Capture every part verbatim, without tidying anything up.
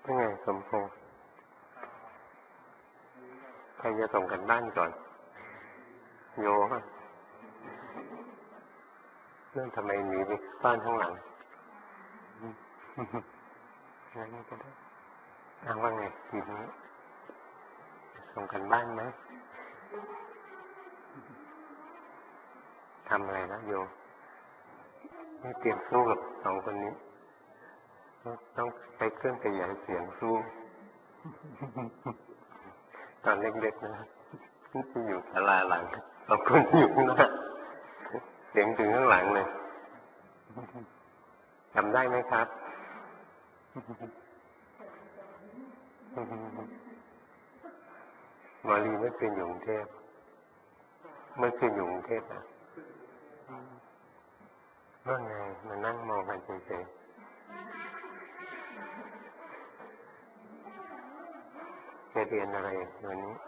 ยังไงสมพงษ์ใครจะส่งกันบ้านก่อนโยป่ะนั่นทำไมหนีไปซ่อนข้างหลังงั้นก็ได้อ้างว่าไงทีนี้ส่งกันบ้านไหมทำอะไรนะโยไม่เตรียมสู้กับสองคนนี้ต้องใช้เครื่องขยายเสียงสู้ตอนเล็กๆนะที่อยู่ศาลาหลังสองคนอยู่ข้างหน้าเสียงถึงข้างหลังเลยจำได้ไหมครับมาลีไม่เคยอยู่กรุงเทพไม่เคยอยู่กรุงเทพอ่ะเมื่อไงมานั่งมองกันเฉยๆจะเรียนอะไรวันนี้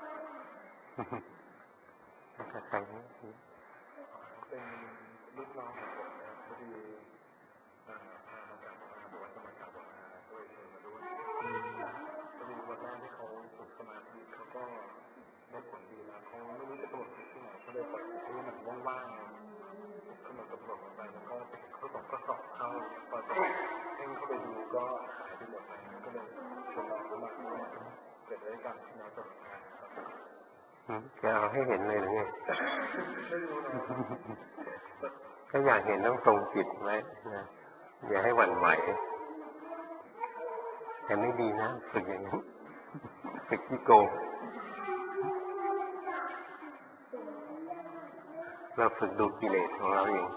จะใครเป็นลูกน้องของผมนะพอดีพามาจากมาบวชสมัครบวชมาด้วยเชิญมาด้วยพอดีวันแรกที่เขาฝึกสมาธิเขาก็ได้ผลดีแล้วเขาไม่รู้จะกำหนดที่ไหนเขาเลยปล่อยให้มันว่างๆก็มากำหนดไปแล้วก็เขาบอกก็สอบเข้าพอให้เขาไปดูก็หายไปหมดเลยก็เลยชวนเราเข้ามาเกิดด้วยกันที่น้าสมัครจะเอาให้เห็นเลยหรือไงถ้าอยากเห็นต้องทรงจิตไว้นะอย่าให้หวั่นไหวแต่ไม่ดีนะฝึกอย่างนี้ฝึกที่โกงเราฝึกดูกิเลสของเราเอง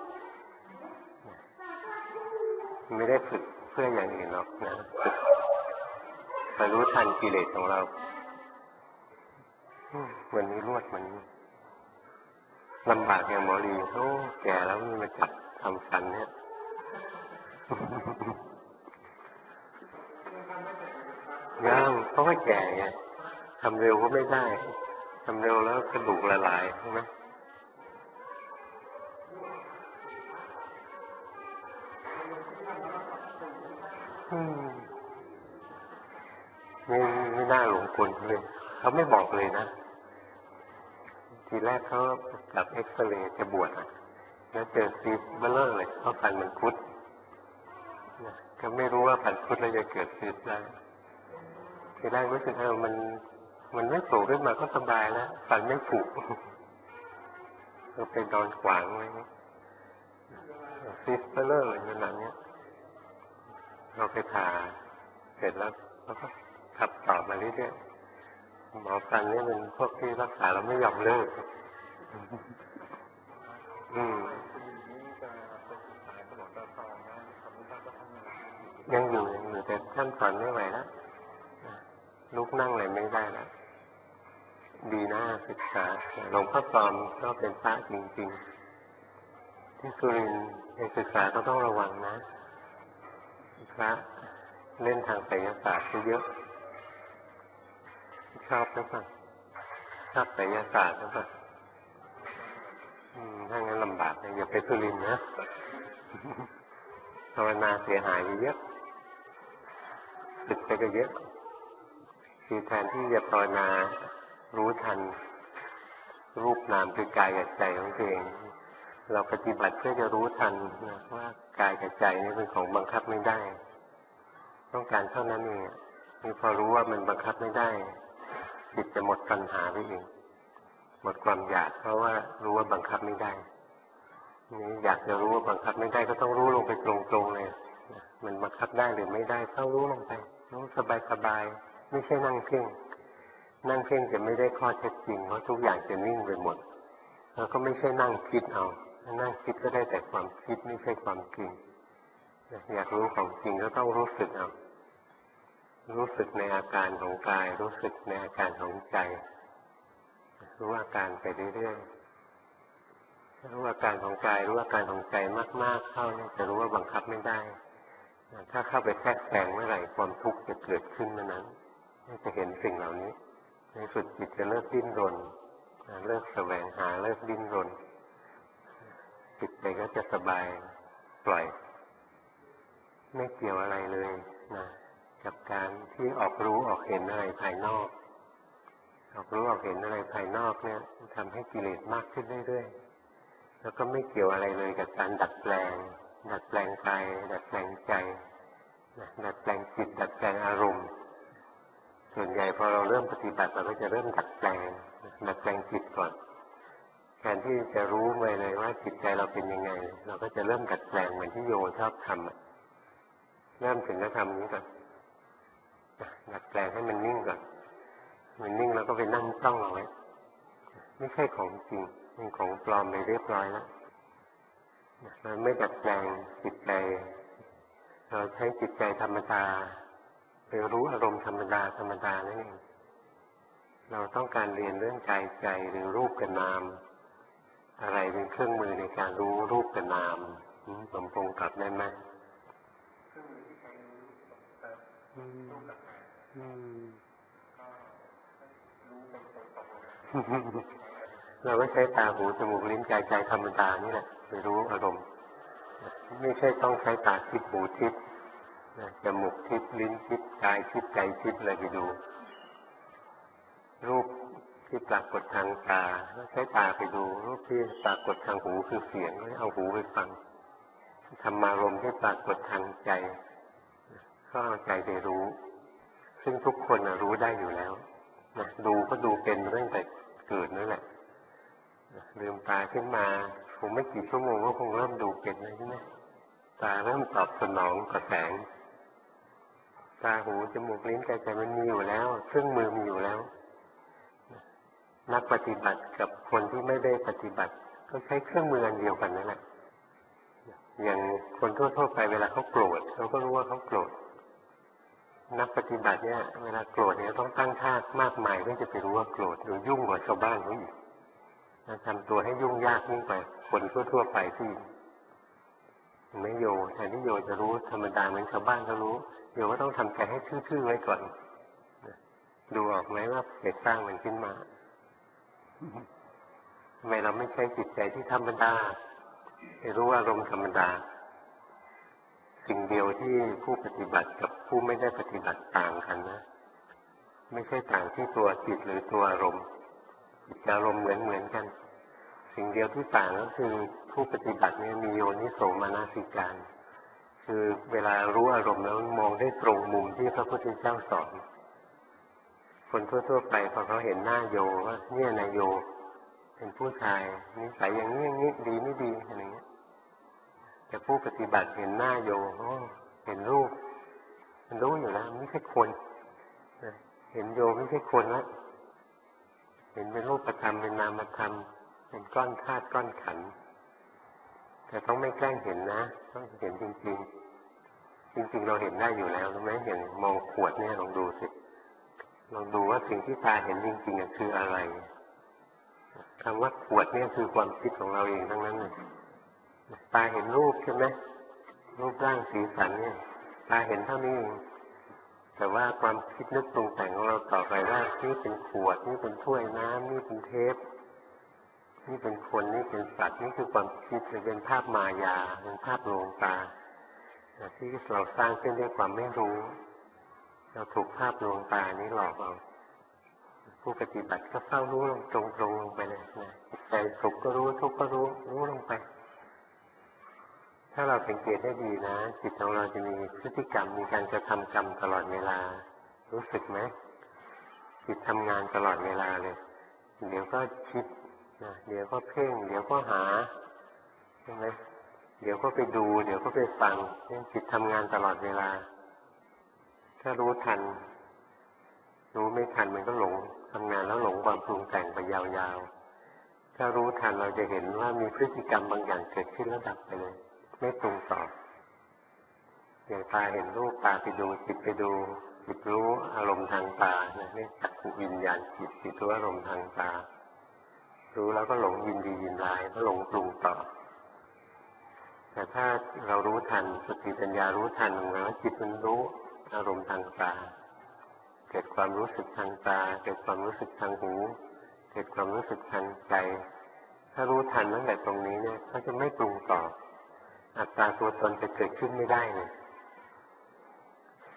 ไม่ได้ฝึกเพื่ออย่างอื่นหรอกนะฝึกมารู้ทันกิเลสของเราวันนี้รวดมันลำบากอย่างหมอลีโอ้แก่แล้วมีมาจับทำฟันเนี่ยยังเพราะว่าแก่ไงทำเร็วก็ไม่ได้ทำเร็วแล้วกระดูกละลายใช่ไหมไม่ไม่น่าหลงกลเลยเขาไม่บอกเลยนะทีแรกเขากับเอ็กซเรย์จะบวชแล้วเจอซีสเบลเลอร์เลยเพราะฟันมันคุดก็ไม่รู้ว่าฟันคุดแล้วจะเกิดซีสได้ทีแรกรู้สึกว่ามันมันไม่โผล่ขึ้นมาก็สบายแล้วฟันไม่ผุเราไปนอนขวางไว้ซีสเบลเลอร์ขนาดนี้เราไปผ่าเสร็จแล้วเราก็ขับต่อมาเรื่อยๆหมอฟันนี่เป็นพวกที่รักษาเราไม่ยอมเลิกอืมยังอยู่ยังอยู่แต่ท่านสอนไม่ไหวแล้วลุกนั่งอะไรไม่ได้แล้วดีนะศึกษาหลวงพ่อปลอมก็เป็นพระจริงๆที่สุรินทร์ในศึกษาก็ต้องระวังนะพระเล่นทางไสยศาสตร์เยอะชอบหรือเปล่าชอบไสยศาสตร์หรือเปล่าถ้างั้นลำบากเลยอย่าไปสุรินทร์นะภาวนาเสียหายไปเยอะสึกไปก็เยอะคือแทนที่จะภาวนารู้ทันรูปนามคือกายกับใจของตัวเองเราปฏิบัติเพื่อจะรู้ทันนะว่ากายกับใจนี่เป็นของบังคับไม่ได้ต้องการเท่านั้นเองนี่พอรู้ว่ามันบังคับไม่ได้จิตจะหมดปัญหาไปเองหมดความอยากเพราะว่ารู้ว่าบังคับไม่ได้นี่อยากจะรู้ว่าบังคับไม่ได้ก็ต้องรู้ลงไปตรงๆเลยมันบังคับได้หรือไม่ได้ต้องรู้ลงไปรู้สบายๆไม่ใช่นั่งเพ่งนั่งเพ่งจะไม่ได้ข้อเท็จจริงเพราะทุกอย่างจะนิ่งไปหมดแล้วก็ไม่ใช่นั่งคิดเอานั่งคิดก็ได้แต่ความคิดไม่ใช่ความจริงอยากรู้ของจริงก็ต้องรู้สึกเอารู้สึกในอาการของกายรู้สึกในอาการของใจรู้อาการไปเรื่อยๆรู้อาการของกายรู้อาการของใจมากๆเข้าจะรู้ว่าบังคับไม่ได้ถ้าเข้าไปแทรกแซงเมื่อไหร่ความทุกข์จะเกิดขึ้นเมื่อนั้นจะเห็นสิ่งเหล่านี้ในสุดจิตจะเลิกดิ้นรนเลิกแสวงหาเลิกดิ้นรนจิตใจก็จะสบายปล่อยไม่เกี่ยวอะไรเลยนะกับการที่ออกรู้ออกเห็นอะไรภายนอกออกรู้ออกเห็นอะไรภายนอกเนี่ยทำให้กิเลสมากขึ้นเรื่อยๆแล้วก็ไม่เกี่ยวอะไรเลยกับการดัดแปลงดัดแปลงกายดัดแปลงใจดัดแปลงจิตดัดแปลงอารมณ์ส่วนใหญ่พอเราเริ่มปฏิบัติเราก็จะเริ่มดัดแปลงดัดแปลงจิตก่อนแทนที่จะรู้เลยเลยว่าจิตใจเราเป็นยังไงเราก็จะเริ่มดัดแปลงเหมือนที่โยชอบทำเริ่มถึงก็ทำนี้ก่อนดัดแปลงให้มันนิ่งก่อนมันนิ่งแล้วก็ไปนั่งจ้องเอาไว้ไม่ใช่ของจริงเป็นของปลอมไปเรียบร้อยแล้วเราไม่ดัดแปลงจิตใจเราใช้จิตใจธรรมดาไปรู้อารมณ์ธรรมดาธรรมดานั่นเองเราต้องการเรียนเรื่องกายใจหรือรูปกับนามอะไรเป็นเครื่องมือในการรู้รูปกับนามสมพงษ์กลับได้ไหมเราก็ใช้ตาหูจมูกลิ้นกายใจธรรมดานี่แหละไปรู้อารมณ์ไม่ใช่ต้องใช้ตาทิพย์หูทิพย์จมูกทิพย์ลิ้นทิพย์กายทิพย์ใจทิพย์อะไรไปดูรูปที่ปรากฏทางตาใช้ตาไปดูรูปที่ปรากฏทางหูคือเสียงเอาหูไปฟังธรรมารมณ์ที่ปรากฏทางใจก็เอาใจไปรู้ซึ่งทุกคนรู้ได้อยู่แล้วนะดูก็ดูเป็นเรื่องแต่เกิดนั่นแหละลืมตาขึ้นมาคงไม่กี่ชั่วโมงก็คงเริ่มดูเป็นเลยใช่ไหมตาเริ่มตอบสนองกับแสงตาหูจมูกลิ้นกายใจมันมีอยู่แล้วเครื่องมือมีอยู่แล้วนักปฏิบัติกับคนที่ไม่ได้ปฏิบัติก็ใช้เครื่องมืออันเดียวกันนั่นแหละอย่างคนทั่วๆไปเวลาเขาโกรธเขาก็รู้ว่าเขาโกรธนักปฏิบัติเนี่ยเวลาโกรธเนี่ยต้องตั้งท่ามากมายเพื่อจะไปรู้ว่าโกรธหรือยุ่งกว่าชาวบ้านเขาอีกทำตัวให้ยุ่งยากยิ่งกว่าคนทั่วๆไปที่ไม่โยแทนที่โยจะรู้ธรรมดาเหมือนชาวบ้านเขารู้โยก็ต้องทำใจให้ทื่อๆไว้ก่อนดูออกไหมว่าเหตุสร้างมันขึ้นมาทำไมเราไม่ใช้จิตใจที่ธรรมดาไปรู้อารมณ์ธรรมดาสิ่งเดียวที่ผู้ปฏิบัติกับผู้ไม่ได้ปฏิบัติต่างกันนะไม่ใช่ต่างที่ตัวจิตหรือตัวอารมณ์จิตอารมณ์เหมือนเหมือนกันสิ่งเดียวที่ต่างก็คือผู้ปฏิบัติเนี่ยมีโยนิโสมนสิการคือเวลารู้อารมณ์แล้วมองได้ตรงมุมที่พระพุทธเจ้าสอนคนทั่วๆไปพอเขาเห็นหน้าโยว่าเนี่ยนายโยเป็นผู้ชายนิสัยอย่างนี้อย่างนี้ดีไม่ดีอะไรเงี้ยแต่ผู้ปฏิบัติเห็นหน้าโยเห็นรูปมันรู้อยู่แล้วไม่ใช่คนเห็นโยไม่ใช่คนแล้วเห็นเป็นรูปธรรมเป็นนามธรรมเป็นก้อนธาตุก้อนขันธ์แต่ต้องไม่แกล้งเห็นนะต้องเห็นจริงๆจริงๆเราเห็นได้อยู่แล้วรู้ไหมอย่างมองขวดเนี่ยลองดูสิลองดูว่าสิ่งที่ตาเห็นจริงๆคืออะไรคำว่าขวดเนี่ยคือความคิดของเราเองทั้งนั้นเลยตาเห็นรูปใช่ไหมรูปร่างสีสันเนี่ยตาเห็นเท่านี้เองแต่ว่าความคิดนึกปรุงแต่งของเราต่อไปว่านี่เป็นขวดนี่เป็นถ้วยน้ำนี่เป็นเทปนี่เป็นคนนี่เป็นสัตว์นี่คือความคิดเป็นภาพมายาเป็นภาพลวงตาที่เราสร้างขึ้นด้วยความไม่รู้เราถูกภาพลวงตานี้หลอกเอาผู้ปฏิบัติก็เฝ้ารู้ลงตรงๆลงไปเลยนะจิตใจสุขก็รู้ทุกข์ก็รู้รู้ลงไปถ้าเราสังเกตได้ดีนะจิตของเราจะมีพฤติกรรมมีการกระทำกรรมตลอดเวลารู้สึกไหมจิตทำงานตลอดเวลาเลยเดี๋ยวก็คิดนะเดี๋ยวก็เพ่งเดี๋ยวก็หาใช่ไหมเดี๋ยวก็ไปดูเดี๋ยวก็ไปฟังจิตทำงานตลอดเวลาถ้ารู้ทันรู้ไม่ทันมันก็หลงทำงานแล้วหลงความปรุงแต่งไปยาวๆถ้ารู้ทันเราจะเห็นว่ามีพฤติกรรมบางอย่างเกิดขึ้นแล้วดับไปเลยไม่ปรุงต่ออย่างตาเห็นรูปตาไปดูจิตไปดูจิตรู้อารมณ์ทางตาเนี่ยเรียกจักขุวิญญาณจิตจิตรู้อารมณ์ทางตารู้แล้วก็หลงยินดียินร้ายก็หลงปรุงต่อแต่ถ้าเรารู้ทันสติปัญญารู้ทันว่าจิตมันรู้อารมณ์ทางตาเกิดความรู้สึกทางตาเกิดความรู้สึกทางหูเกิดความรู้สึกทางใจถ้ารู้ทันตั้งแต่ตรงนี้เนี่ยเขาจะไม่ปรุงต่ออัตตาตัวตนจะเกิดขึ้นไม่ได้เลย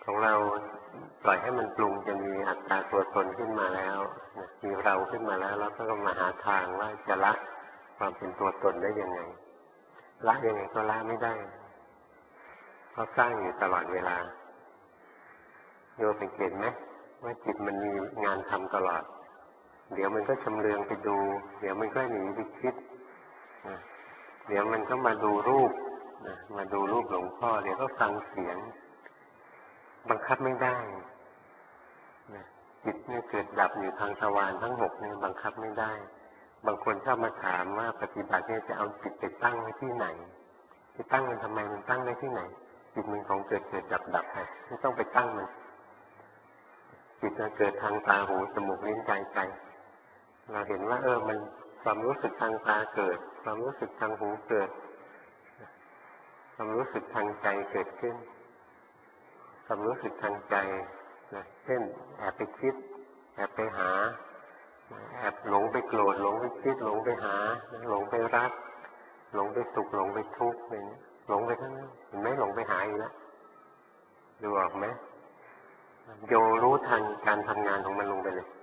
ของเราปล่อยให้มันปรุงจะมีอัตตาตัวตนขึ้นมาแล้วมีเราขึ้นมาแล้วแล้วก็มาหาทางว่าจะละความเป็นตัวตนได้ยังไงละยังไงก็ละไม่ได้เพราะสร้างอยู่ตลอดเวลาโยมสังเกตไหมว่าจิตมันมีงานทำตลอดเดี๋ยวมันก็ชำเลืองไปดูเดี๋ยวมันก็หนีไปคิดเดี๋ยวมันก็มาดูรูปมาดูรูปหลวงพ่อเดี๋ยวก็ฟังเสียงบังคับไม่ได้จิตเนี่ยเกิดดับอยู่ทางทวารทั้งหกเนี่ยบังคับไม่ได้บางคนชอบมาถามว่าปฏิบัติเนี่ยจะเอาจิตไปตั้งไว้ที่ไหนไปตั้งมันทำไมมันตั้งได้ที่ไหนจิตมันของเกิดเกิดดับดับไงไม่ต้องไปตั้งมันจิตมันเกิดทางตาหูจมูกลิ้นกายใจเราเห็นว่าเออมันความรู้สึกทางตาเกิดความรู้สึกทางหูเกิดความรู้สึกทางใจเกิดขึ้นความรู้สึกทางใจนะเช่นแอบไปคิดแอบไปหาแอบหลงไปโกรธหลงไปคิดหลงไปหาหลงไปรักหลงไปสุขหลงไปทุกข์อะไรนี้หลงไปทั้งนั้นเห็นไหมหลงไปหาอีกแล้วดูออกไหมโยรู้ทันการทำงานของมันลงไปเลย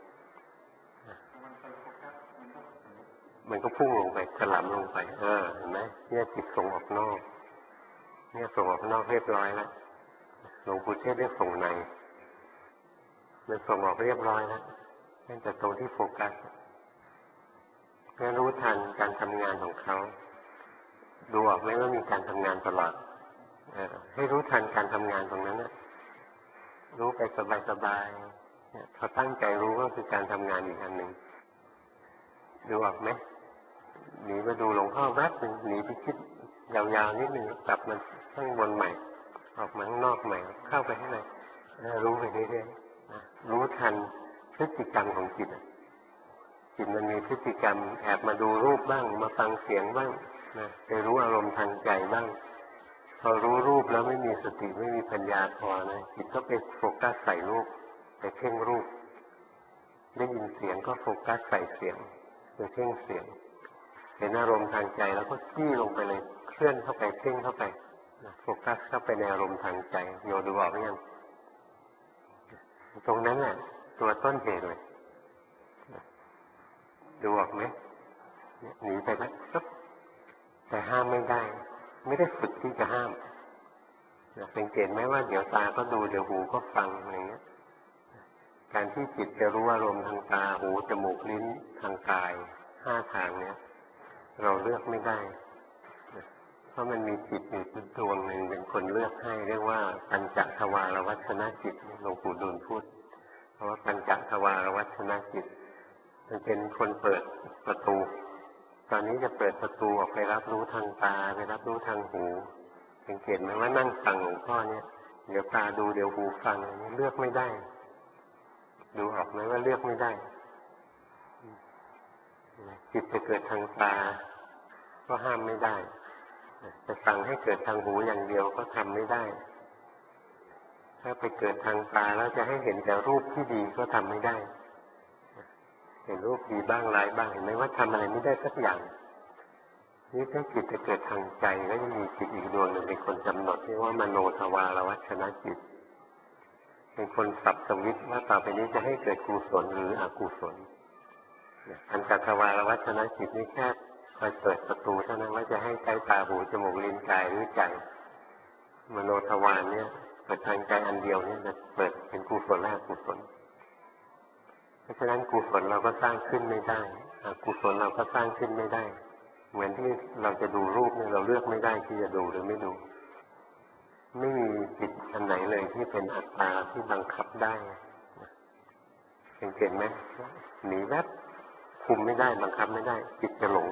มันก็พุ่งลงไปถลำลงไปเออเห็นไหมเนี่ยจิตส่งออกนอกเนี่ยส่งออกนอกเรียบร้อยแล้วหลวงปู่เทศได้ส่งในมันส่งออกเรียบร้อยแล้วนั่นแต่ตรงที่โฟกัสเพื่อรู้ทันการทำงานของเขาดูออกไหมว่ามีการทำงานตลอดเออให้รู้ทันการทำงานตรงนั้นนะรู้ไปสบายๆพอตั้งใจรู้ก็คือการทำงานอีกอันหนึ่งดูออกไหมหนีมาดูหลวงพ่อแวบหนึ่งหนีไปคิดยาวๆนิดหนึ่งกลับมาข้างบนใหม่ออกมาข้างนอกใหม่เข้าไปข้างในรู้ไปเรื่อยๆรู้ทันพฤติกรรมของจิตจิตมันมีพฤติกรรมแอบมาดูรูปบ้างมาฟังเสียงบ้างนะไปรู้อารมณ์ทางใจบ้างพอรู้รูปแล้วไม่มีสติไม่มีปัญญาพอนะจิตก็ไปโฟกัสใส่รูปไปเพ่งรูปได้ยินเสียงก็โฟกัสใส่เสียงไปเพ่งเสียงเห็นอารมณ์ทางใจแล้วก็จี้ลงไปเลยเคลื่อนเข้าไปเพ่งเข้าไปโฟกัสเข้าไปในอารมณ์ทางใจโยดูออกไหมยังตรงนั้นแหละตัวต้นเหตุเลยดูออกไหมหนีไปแล้วแต่ห้ามไม่ได้ไม่ได้ฝึกที่จะห้ามสังเกตไหมว่าเดี๋ยวตาก็ดูเดี๋ยวหูก็ฟังอะไรเงี้ยการที่จิตจะรู้อารมณ์ทางตาหูจมูกลิ้นทางกายห้าทางเนี้ยเราเลือกไม่ได้เพราะมันมีจิตอยู่ดวงหนึ่งเป็นคนเลือกให้เรียกว่าปัญจทวารวัชนะจิตหลวงปู่ดูลพูดเพราะว่าปัญจทวารวัชนะจิตมันเป็นคนเปิดประตูตอนนี้จะเปิดประตูออกไปรับรู้ทางตาไปรับรู้ทางหูสังเกตไหมว่านั่งฟังหลวงพ่อเนี่ยเดี๋ยวตาดูเดี๋ยวหูฟังเลือกไม่ได้ดูออกไหมว่าเลือกไม่ได้จิตจะเกิดทางตาก็ห้ามไม่ได้จะสั่งให้เกิดทางหูอย่างเดียวก็ทำไม่ได้ถ้าไปเกิดทางตาแล้วจะให้เห็นแต่รูปที่ดีก็ทำไม่ได้เห็นรูปดีบ้างร้ายบ้างเห็นไหมว่าทำอะไรไม่ได้สักอย่างนี่ถ้าจิตจะเกิดทางใจก็จะมีจิตอีกดวงหนึ่งเป็นคนกำหนดเรียกว่ามโนทวารวัชนะจิตเป็นคนสับสวิตช์ว่าต่อไปนี้จะให้เกิดกุศลหรืออกุศลอันจัตวารวัชนะจิตนี่แค่คอยเปิดประตูเท่านั้นว่าจะให้ใจตาหูจมูกลิ้นกายหรือใจมโนทวารเนี่ยเปิดทางใจอันเดียวนี่จะเปิดเป็นกุศลและอกุศลเพราะฉะนั้นกุศลเราก็สร้างขึ้นไม่ได้อกุศลเราก็สร้างขึ้นไม่ได้เหมือนที่เราจะดูรูปเนี่ยเราเลือกไม่ได้ที่จะดูหรือไม่ดูไม่มีจิตอันไหนเลยที่เป็นอัตตาที่บังคับได้เห็นไหมหนีแวบคุมไม่ได้บังคับไม่ได้จิตจะหลง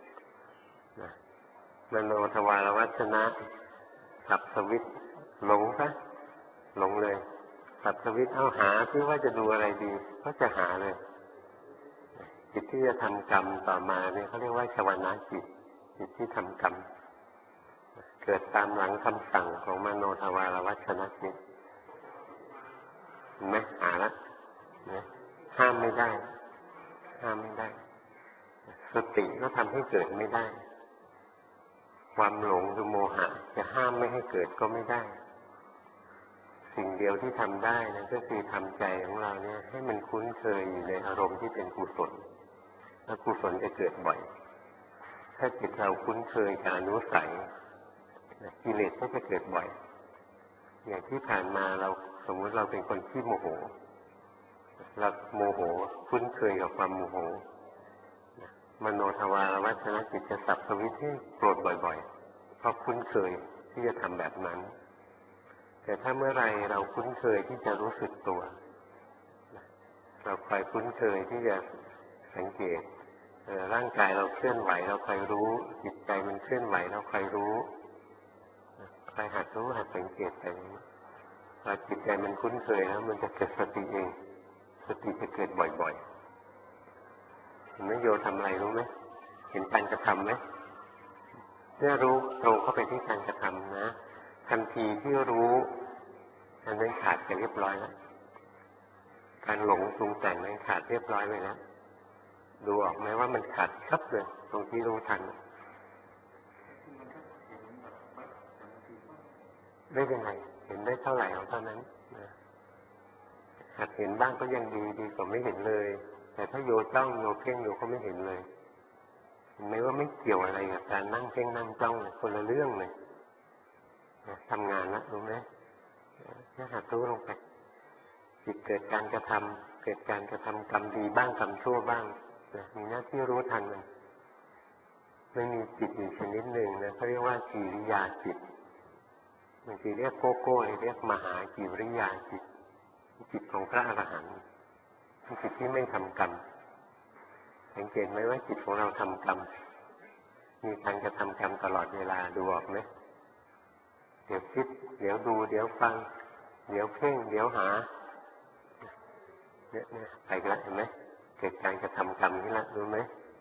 มโนทวารวัชนะสับสวิตหลงซะหลงเลยสับสวิตเอาหาที่ว่าจะดูอะไรดีก็จะหาเลยจิตที่จะทำกรรมต่อมาเนี่ยเขาเรียกว่าชวนาจิตจิตที่ทำกรรมเกิดตามหลังคำสั่งของมโนทวารวัชนะจิตเห็นไหมหาละนะห้ามไม่ได้ห้ามไม่ได้สติก็ทำให้เกิดไม่ได้ความหลงคือโมหะจะห้ามไม่ให้เกิดก็ไม่ได้สิ่งเดียวที่ทำได้นะก็คือทำใจของเราเนี่ยให้มันคุ้นเคยอยู่ในอารมณ์ที่เป็นกุศลแล้วกุศลจะเกิดบ่อยถ้าจิตเราคุ้นเคยกับอนุสัยกิเลสก็จะเกิดบ่อยอย่างที่ผ่านมาเราสมมติเราเป็นคนที่โมโหเราโมโหคุ้นเคยกับความโมโหมโนทวารวัชนจิตจะสับสวิตให้โกรธบ่อยๆเพราะคุ้นเคยที่จะทำแบบนั้นแต่ถ้าเมื่อไรเราคุ้นเคยที่จะรู้สึกตัวเราคอยคุ้นเคยที่จะสังเกตร่างกายเราเคลื่อนไหวเราคอยรู้จิตใจมันเคลื่อนไหวเราคอยรู้คอยหัดรู้หัดสังเกตไปพอจิตใจมันคุ้นเคยแล้วมันจะเกิดสติเองสติจะเกิดบ่อยๆเห็นไหมโยทำอะไรรู้ไหมเห็นการกระทำไหมเมื่อรู้ตรงเข้าไปที่การกระทำนะทันทีที่รู้อันนั้นขาดไปเรียบร้อยแล้วการหลงปรุงแต่งนั้นขาดเรียบร้อยไปแล้วดูออกไหมว่ามันขาดชัดเลยตรงที่รู้ทันได้ยังไงเห็นได้เท่าไหร่เอาเท่านั้นหากเห็นบ้างก็ยังดีดีกว่าไม่เห็นเลยแต่ถ้าโยจ้องโยเพ่งโยก็ไม่เห็นเลยเห็นไหมว่าไม่เกี่ยวอะไรกับการนั่งเพ่งนั่งจ้องคนละเรื่องเลยทำงานแล้วรู้ไหมถ้าหัดรู้ลงไปจิตเกิดการกระทำเกิดการกระทำกรรมดีบ้างกรรมชั่วบ้างมีหน้าที่รู้ทันมันไม่มีจิตอยู่ชนิดหนึ่งนะเขาเรียกว่ากิริยาจิตบางทีเรียกโกโก้เรียกมหากิริยาจิตจิตของพระอรหันต์เป็นจิตที่ไม่ทำกรรมสังเกตไหมว่าจิตของเราทำกรรมมีการกระทำกรรมตลอดเวลาดูออกไหมเดี๋ยวคิดเดี๋ยวดูเดี๋ยวฟังเดี๋ยวเพ่งเดี๋ยวหาเนี่ยเนี่ยไปละเห็นไหมเกิดการกระทำกรรมนี่ละรู้ไหม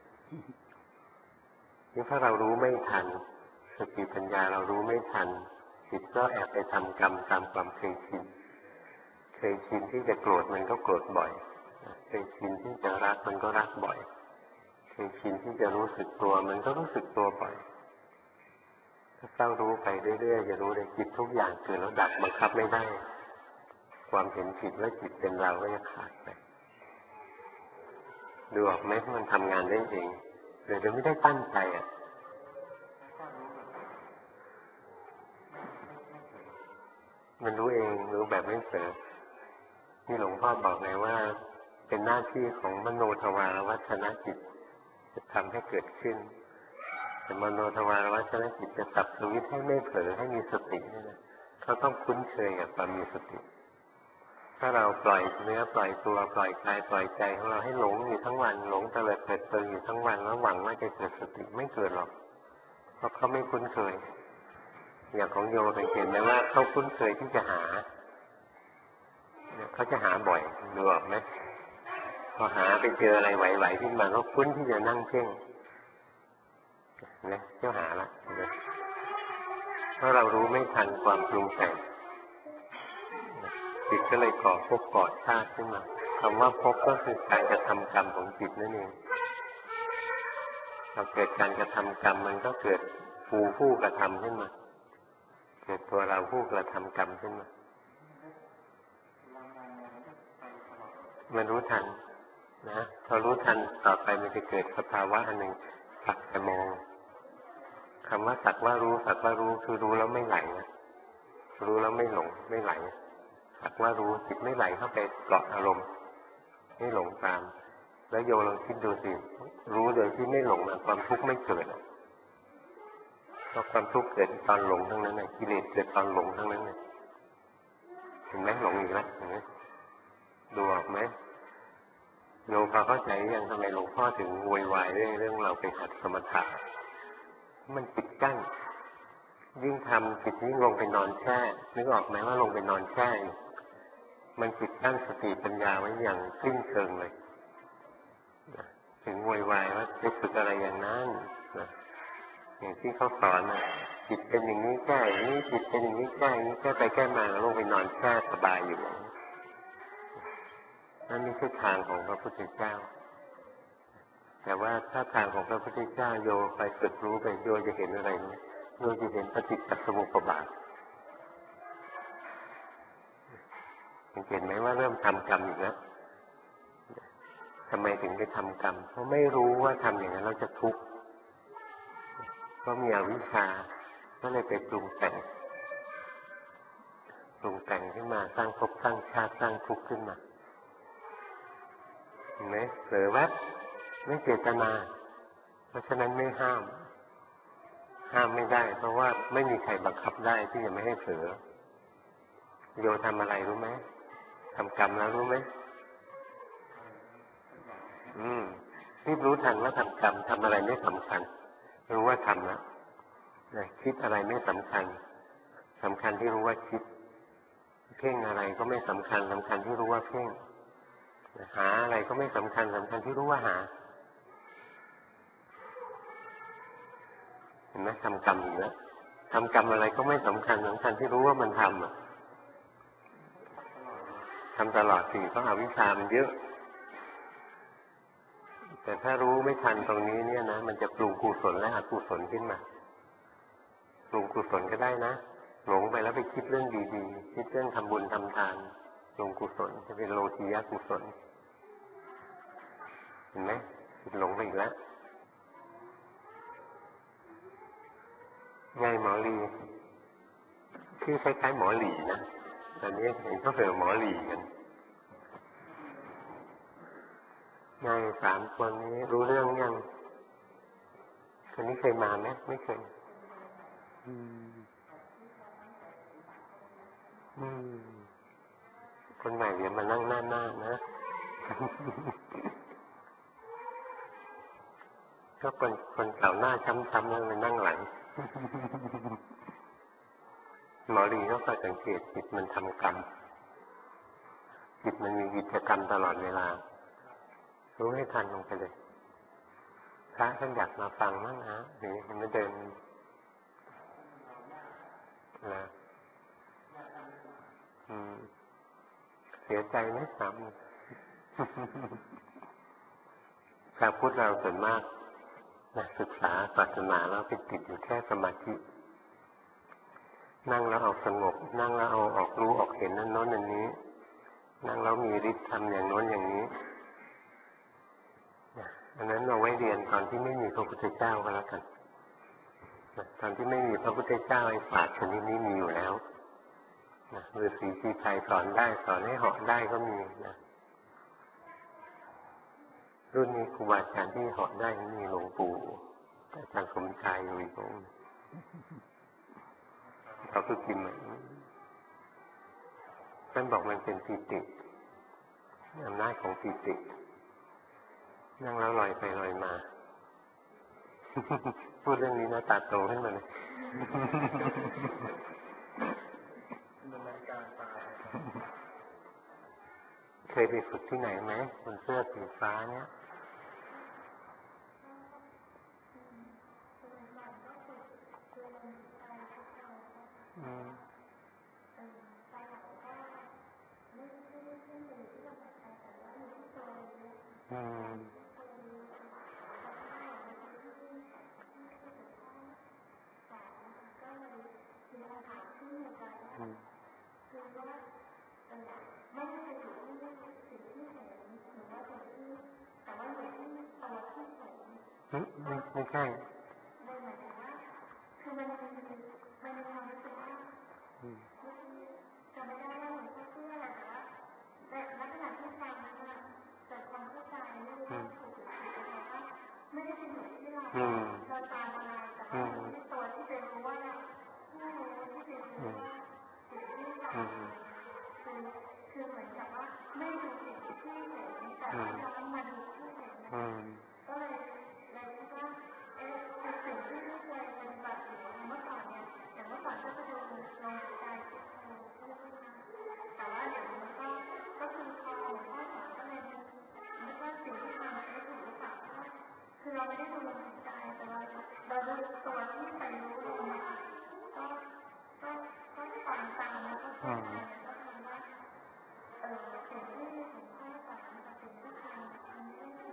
นี่ถ้าเรารู้ไม่ทันสติปัญญาเรารู้ไม่ทันจิตก็แอบไปทำกรรมตามความเคยชินเคยชินที่จะโกรธมันก็โกรธบ่อยเคยชินที่จะรักมันก็รักบ่อยเคยชินที่จะรู้สึกตัวมันก็รู้สึกตัวบ่อยถ้าเฝ้ารู้ไปเรื่อยๆจะรู้เลยจิตทุกอย่างเกิดแล้วดับบังคับไม่ได้ความเห็นผิดว่าจิตเป็นเราก็จะขาดไปดูออกไหมมันทำงานได้เองโดยไม่ได้ตั้งใจอ่ะมันรู้เองรู้แบบไม่เผลอที่หลวงพ่อบอกไงว่าเป็นหน้าที่ของมโนทวารวัชนจิตจะทำให้เกิดขึ้นแต่มโนทวารวัชนจิตจะสับสวิตให้ไม่เผลอให้มีสตินี่นะเขาต้องคุ้นเคยกับความมีสติถ้าเราปล่อยเนื้อปล่อยตัวปล่อยกายปล่อยใจของเราให้หลงอยู่ทั้งวันหลงตะเลิดเปิดเปิงอยู่ทั้งวันแล้วหวังว่าจะเกิดสติไม่เกิดหรอกเพราะเขาไม่คุ้นเคยอย่างของโยสังเกตไหมว่าเขาคุ้นเคยที่จะหาเขาจะหาบ่อยดูออกไหมพอหาไปเจออะไรไหวๆขึ้นมาก็คุ้นที่จะนั่งเพ่งนะเจ้าหาละเพราะเรารู้ไม่ทันความปรุงแต่งจิตก็เลยก่อภพก่อชาติขึ้นมาคำว่าภพก็คือการกระทำกรรมของจิตนั่นเองเราเกิดการกระทำกรรมมันก็เกิดผู้ผู้กระทำขึ้นมาเกิดตัวเราผู้กระทำกรรมขึ้นมามันรู้ทันนะพอรู้ทันต่อไปมันจะเกิดสภาวะอันหนึ่งสักแต่มองคำว่าสักว่ารู้สักว่ารู้คือรู้แล้วไม่ไหลนะรู้แล้วไม่หลงไม่ไหลสักว่ารู้จิตไม่ไหลเข้าไปเกาะอารมณ์ไม่หลงตามแล้วโยลองคิดดูสิรู้โดยที่ไม่หลงนะความทุกข์ไม่เกิดเพราะความทุกข์เกิดตอนหลงทั้งนั้นเลยกิเลสเกิดตอนหลงทั้งนั้นเลยเห็นไหมหลงอีกแล้วเห็นไหมดูออกไหมโยมพอเข้าใจยังทำไมหลวงพ่อถึงโวยวายเรื่องเรื่องเราไปหัดสมถะมันปิดกั้นยิ่งทำจิตยิ่งลงไปนอนแช่นึกออกไหมว่าลงไปนอนแช่มันปิดกั้นสติปัญญาไว้อย่างสิ้นเชิงเลยถึงโวยวายว่าจะฝึกอะไรอย่างนั้นนะอย่างที่เขาสอนนะจิตเป็นอย่างนี้แก้อย่างนี้จิตเป็นอย่างนี้แก้อย่างนี้แก้ไปแก้มาแล้วลงไปนอนแช่สบายอยู่นั่นไม่ใช่ทางของพระพุทธเจ้าแต่ว่าถ้าทางของพระพุทธเจ้าโยไปฝึกรู้ไปโยจะเห็นอะไรไหมโยจะเห็นปฏิจจสมุปบาทสังเกตไหมว่าเริ่มทำกรรมอีกแล้วทำไมถึงไปทำกรรมเพราะไม่รู้ว่าทำอย่างนั้นเราจะทุกข์เพราะมีอวิชชาก็เลยไปปรุงแต่งปรุงแต่งขึ้นมาสร้างภพสร้างชาติสร้างทุกข์ขึ้นมาเห็นไหมเผลอแวบไม่เจตนาเพราะฉะนั้นไม่ห้ามห้ามไม่ได้เพราะว่าไม่มีใครบังคับได้ที่จะไม่ให้เผลอโยทำอะไรรู้ไหมทำกรรมแล้วรู้ไหมอืมรีบรู้ทันว่าทำกรรมทำอะไรไม่สำคัญรู้ว่าทำแล้วนะคิดอะไรไม่สำคัญสำคัญที่รู้ว่าคิดเพ่งอะไรก็ไม่สำคัญสำคัญที่รู้ว่าเพ่งหาอะไรก็ไม่สำคัญสำคัญที่รู้ว่าหาเห็นไหมทำกรรมอีกแล้วทำกรรมอะไรก็ไม่สำคัญสำคัญที่รู้ว่ามันทำอ่ะทำตลอดสิเพราะอวิชชามันเยอะแต่ถ้ารู้ไม่ทันตรงนี้เนี่ยนะมันจะปรุงกุศลและอกุศลขึ้นมาปรุงกุศลก็ได้นะหลงไปแล้วไปคิดเรื่องดีๆคิดเรื่องทำบุญทำทานปรุงกุศลจะเป็นโลกียกุศลเห็นไหมคิดหลงไปอีกแล้วไงหมอลีชื่อคล้ายๆหมอหลีนะตอนนี้เห็นเขาเผลอหมอหลีกันไงสามคนนี้รู้เรื่องยังคนนี้เคยมาไหมไม่เคยอืมอืมคนใหม่เดี๋ยวมานั่งหน้าหน้านะ ก็คนคนเก่าหน้าช้ำๆแล้วมานั่งหลัง หมอลีก็คอยสังเกตจิตมันทำกรรมจิตมันมีกิจกรรมตลอดเวลารู้ให้ทันลงไปเลยพระท่านอยากมาฟังมั้งฮะนี่มันไม่เดินนะอืมเสียใจไหมสามชาวพุทธเราส่วนมากนะศึกษาศาสนาแล้วไปติดอยู่แค่สมาธินั่งแล้วเอาสงบนั่งแล้วเอาออกรู้ออกเห็นนั่นโน้นอันนี้นั่งแล้วมีฤทธิ์ทำอย่างโน้นอย่างนี้อันนั้นเราไว้เรียนตอนที่ไม่มีพระพุทธเจ้าก็แล้วกันตอนที่ไม่มีพระพุทธเจ้าไอ้ศาสตร์ชนิดนี้มีอยู่แล้วนะฤาษีชีไพรสอนได้สอนให้เหาะได้ก็มีนะรุ่นนี้ครูบาอาจารย์ที่เหาะได้มีหลวงปู่อาจารย์สมชายอยู่อีกองค์เขาคือกินมันท่านบอกมันเป็นปีติอำนาจของปีตินั่งแล้วลอยไปลอยมาพูดเรื่องนี้นะตาโตขึ้นมาเลยเคยไปฝึกที่ไหนไหมคนเสื้อสีฟ้าเนี่ยอืมอืมอืมไม่ใช่อยู่ที่สิ่งที่เห็นหรือว่าสิ่งที่แต่ว่าอยู่ที่ตัวที่เห็นไม่ไม่ใช่ไม่หมายถึงว่าคือมันมันมันมีความรู้สึกว่าจะไม่ได้ว่าหนูเชื่ออะไรแต่ว่าในลักษณะที่ฟังนั้นอะเกิดความเข้าใจไม่รู้ว่าถูกหรือผิดแต่ว่าไม่ได้เป็นเหมือนที่เราเราตามอะไรแต่ว่าที่ตัวที่เป็นรู้ว่าผู้รู้ที่เป็นรู้ว่าสิ่งที่ทำคือคือเหมือนกับว่าไม่ดูสิ่งที่เห็นแต่ว่าเรามาดูที่เห็นนะก็เลยเลยคิดว่าเอ๊ะสิ่งที่เคยปฏิบัติอยู่เมื่อก่อนเนี่ยอย่างเมื่อก่อนก็จะดูลมหายใจแต่ว่าอย่างนี้ก็ก็คือพอหลวงพ่อสอนก็เลยนึกว่าสิ่งที่ทำไม่ถูกหรือเปล่าคือเราไม่ได้ดูลมหายใจแต่เราเราดูตัวที่ไปรู้ลมก็ก็ก็ฟังตามแล้วก็เข้าใจแล้วก็ทำว่าเออสิ่งที่หลวงพ่อสอนกับสิ่งที่ทำมันไม่ได้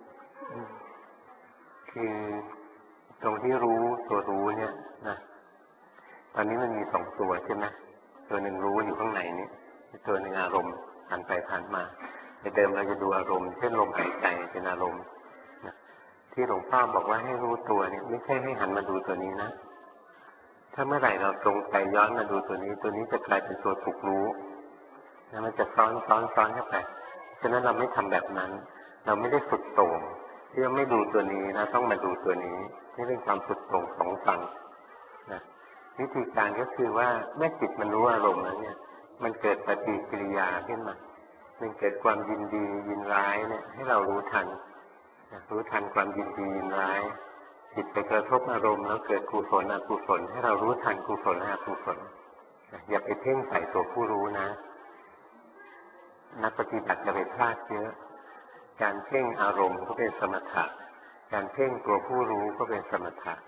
คือตรงที่รู้ตัวรู้เนี่ยนะตอนนี้มันมีสองตัวใช่ไหมตัวหนึ่งรู้อยู่ข้างในนี้ตัวหนึ่งอารมณ์ผ่านไปผ่านมาแต่เดิมเราจะดูอารมณ์เช่นลมหายใจเป็นอารมณ์นะที่หลวงพ่อบอกว่าให้รู้ตัวเนี่ยไม่ใช่ให้หันมาดูตัวนี้นะถ้าเมื่อไหร่เราตรงใจย้อนมาดูตัวนี้ตัวนี้จะกลายเป็นตัวถูกรู้นะมันจะซ้อนซ้อนซ้อนเข้าไปฉะนั้นเราไม่ทำแบบนั้นเราไม่ได้สุดโต่งที่จะไม่ดูตัวนี้นะต้องมาดูตัวนี้นี่เป็นความสุดโต่งสองฝั่งนะวิธีการก็คือว่าเมื่อจิตมันรู้อารมณ์แล้วเนี่ยมันเกิดปฏิกิริยาขึ้นมามันเกิดความยินดียินร้ายเนี่ยให้เรารู้ทันนะรู้ทันความยินดียินร้ายจิตไปกระทบอารมณ์แล้วเกิดกุศลอกุศลให้เรารู้ทันกุศลและอกุศลนะอย่าไปเพ่งใส่ตัวผู้รู้นะนักปฏิบัติจะไปพลาดเยอะการเพ่งอารมณ์ก็เป็นสมถะการเพ่งตัวผู้รู้ก็เป็นสมถะ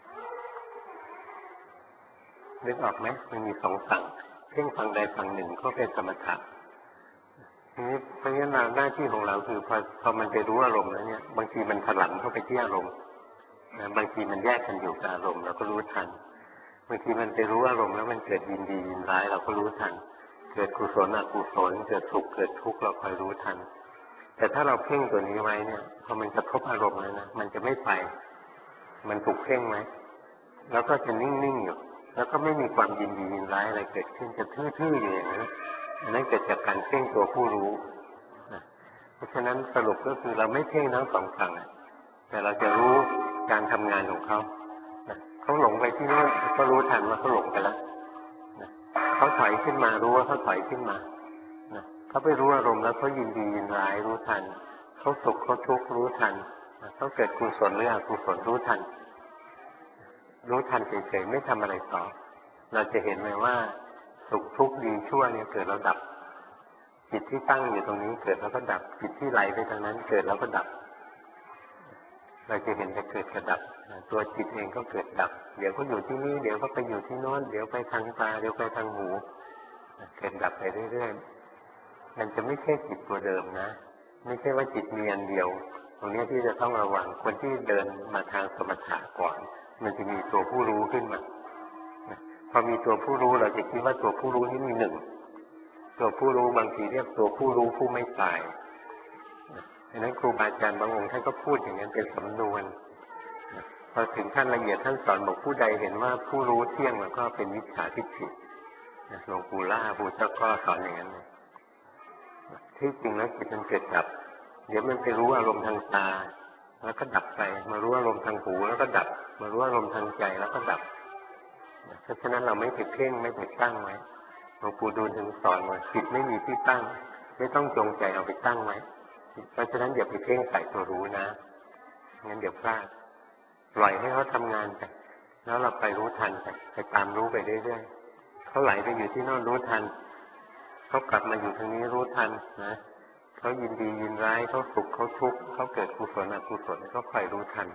นึกออกไหมมันมีสองฝั่งเพ่งฝั่งใดฝั่งหนึ่งก็เป็นสมถะทีนี้เพราะฉะนั้นหน้าที่ของเราคือพอพอมันไปรู้อารมณ์แล้วเนี่ยบางทีมันถลำเข้าไปที่อารมณ์นะบางทีมันแยกกันอยู่กับอารมณ์เราก็รู้ทันบางทีมันไปรู้อารมณ์แล้วมันเกิดยินดียินร้ายเราก็รู้ทันเกิดกุศลอกุศลเกิดสุขเกิดทุกข์เราคอยรู้ทันแต่ถ้าเราเพ่งตัวนี้ไว้เนี่ยพอมันกระทบอารมณ์แล้วนะมันจะไม่ไปมันถูกเพ่งไหมแล้วก็จะนิ่งๆอยู่แล้วก็ไม่มีความยินดียินร้ายอะไรเกิดขึ้นจะทื่อๆอยู่อย่างนั้นอันนั้นเกิดจากการเพ่งตัวผู้รู้นะเพราะฉะนั้นสรุปก็คือเราไม่เพ่งทั้งสองฝั่งแต่เราจะรู้การทำงานของเขานะเขาหลงไปที่นู่นก็รู้ทันว่าเขาหลงไปแล้วนะเขาถอยขึ้นมารู้ว่าเขาถอยขึ้นมานะเขาไปรู้อารมณ์แล้วเขายินดียินร้ายรู้ทันเขาสุขเขาทุกข์รู้ทันนะเขาเกิดกุศลหรืออกุศลรู้ทันรู้ทันเฉยๆไม่ทำอะไรต่อเราจะเห็นเลยว่าสุขทุกข์ดีชั่วเนี่ยเกิดแล้วดับจิตที่ตั้งอยู่ตรงนี้เกิดแล้วก็ดับจิตที่ไหลไปทางนั้นเกิดแล้วก็ดับเราจะเห็นแต่เกิดกับดับตัวจิตเองก็เกิดดับเดี๋ยวก็อยู่ที่นี่เดี๋ยวก็ไปอยู่ที่โน้นเดี๋ยวไปทางตาเดี๋ยวไปทางหูเกิดดับไปเรื่อยๆมันจะไม่ใช่จิตตัวเดิมนะไม่ใช่ว่าจิตมีอันเดียวตรงนี้ที่จะต้องระวังคนที่เดินมาทางสมถะก่อนมันจะมีตัวผู้รู้ขึ้นมาพอมีตัวผู้รู้เราจะคิดว่าตัวผู้รู้นี้มีหนึ่งตัวผู้รู้บางทีเรียกตัวผู้รู้ผู้ไม่ตายดังนั้นครูบาอาจารย์บางองค์ท่านก็พูดอย่างนั้นเป็นสำนวนพอถึงท่านละเอียดท่านสอนบอกผู้ใดเห็นว่าผู้รู้เที่ยงแล้วก็เป็นมิจฉาทิฏฐิหลวงปู่ล่าปู่เจ้าก็สอนอย่างนั้นที่จริงแล้วจิตมันเกิดดับเดี๋ยวมันไปรู้อารมณ์ทางตาแล้วก็ดับไปมารู้อารมณ์ทางหูแล้วก็ดับมารู้อารมณ์ทางใจแล้วก็ดับเพราะฉะนั้นเราไม่ไปเพ่งไม่ไปตั้งไว้หลวงปู่ดูลถึงสอนว่าจิตไม่มีที่ตั้งไม่ต้องจงใจเอาไปตั้งไว้เพราะฉะนั้นอย่าไปเพ่งใส่ตัวรู้นะงั้นเดี๋ยวพลาดปล่อยให้เขาทำงานไปแล้วเราไปรู้ทันไปไปตามรู้ไปเรื่อยๆเขาไหลไปอยู่ที่โน่นรู้ทันเขากลับมาอยู่ทางนี้รู้ทันนะเขายินดียินร้ายเขาสุขเขาทุกข์เขาเกิดกุศลอกุศลก็คอยรู้ทัน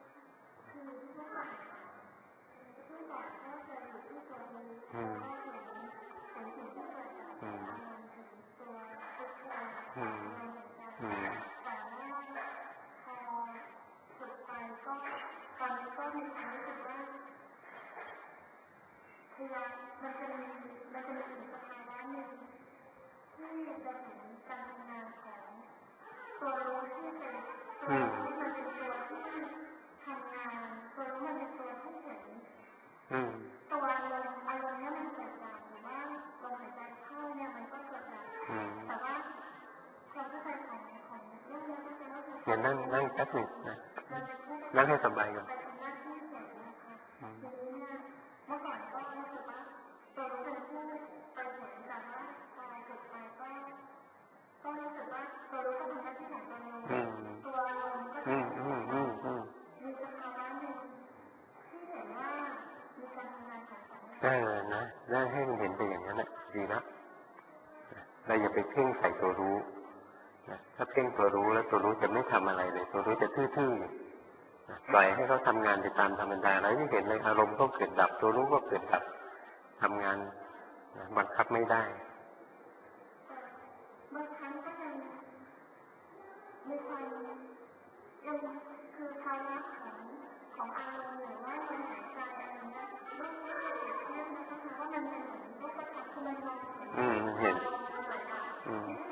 อืมอืมอืมอืมคือมันจะมีมันจะมีอีกสภาวะหนึ่งที่จะเห็นการทำงานของตัวรู้ที่เป็นตัวรู้มันเป็นตัวที่ทำงานตัวรู้มันเป็นตัวที่เห็นตัวอารมณ์อารมณ์เนี่ยมันเกิดดับหรือว่าลมหายใจเข้าเนี่ยมันก็เกิดดับแต่ว่าความเข้าใจของของเรื่องนี้ก็จะว่าอย่านั่งนั่งแป๊บหนึ่งนะนั่งให้สบายก่อนไปทำหน้าที่เสร็จนะคะทีนี้เนี่ยเมื่อก่อนก็รู้สึกว่าตัวรู้เป็นผู้ไปเห็นแต่ว่าพอฝึกไปก็ก็รู้สึกว่าตัวรู้ก็ทำหน้าที่ของตัวรู้ตัวลมก็จะมีสภาวะหนึ่งที่เห็นว่ามีการทำงานของสองอย่างเออนะได้ให้มันเห็นไปอย่างนั้นแหละดีแล้วเราอย่าไปเพ่งใส่ตัวรู้ถ้าเพ่งตัวรู้แล้วตัวรู้จะไม่ทำอะไรเลยตัวรู้จะทื่อๆปล่อยให้เขาทำงานไปตามธรรมดาแล้วที่เห็นเลยอารมณ์ก็เกิดดับตัวรู้ก็เกิดดับทำงานบังคับไม่ได้บางครั้งก็ยังมีความยังคือภาวะของของอารมณ์หรือว่าการหายใจอะไรเงี้ยไม่ไม่ได้เทียบนะคะว่ามันเป็นเหมือนรูปธรรมคือมันมองเห็นอืมเห็นอืม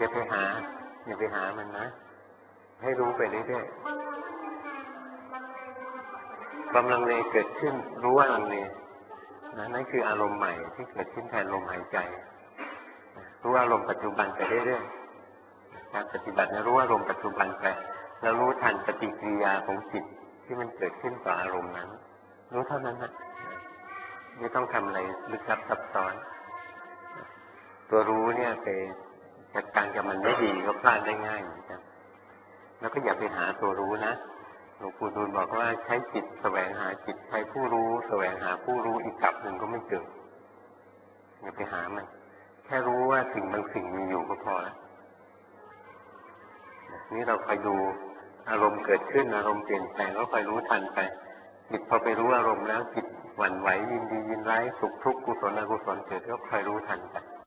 อย่าไปหาอย่าไปหามันนะให้รู้ไปเรื่อยๆความลังเลเกิดขึ้นรู้ว่าลังเลนะนั่นคืออารมณ์ใหม่ที่เกิดขึ้นแทนลมหายใจรู้อารมณ์ปัจจุบันไปเรื่อยๆการปฏิบัตินะรู้อารมณ์ปัจจุบันไปแล้วรู้ทันปฏิกิริยาของจิตที่มันเกิดขึ้นต่ออารมณ์นั้นรู้เท่านั้นนะไม่ต้องทำอะไรลึกลับซับซ้อนตัวรู้เนี่ยไปจัดการกับมันไม่ดีก็พลาดได้ง่ายเหมือนกันแล้วก็อย่าไปหาตัวรู้นะหลวงปู่ดูลบอกว่าใช้จิตแสวงหาจิตใช้ผู้รู้แสวงหาผู้รู้อีกกลับหนึ่งก็ไม่เจออย่าไปหามันแค่รู้ว่าสิ่งบางสิ่งมีอยู่ก็พอแล้วนี่เราคอยดูอารมณ์เกิดขึ้นอารมณ์เปลี่ยนแปลงก็คอยรู้ทันไปจิตพอไปรู้อารมณ์แล้วจิตหวั่นไหวยินดียินร้ายสุขทุกข์กุศลอกุศลเกิดก็คอยรู้ทันไป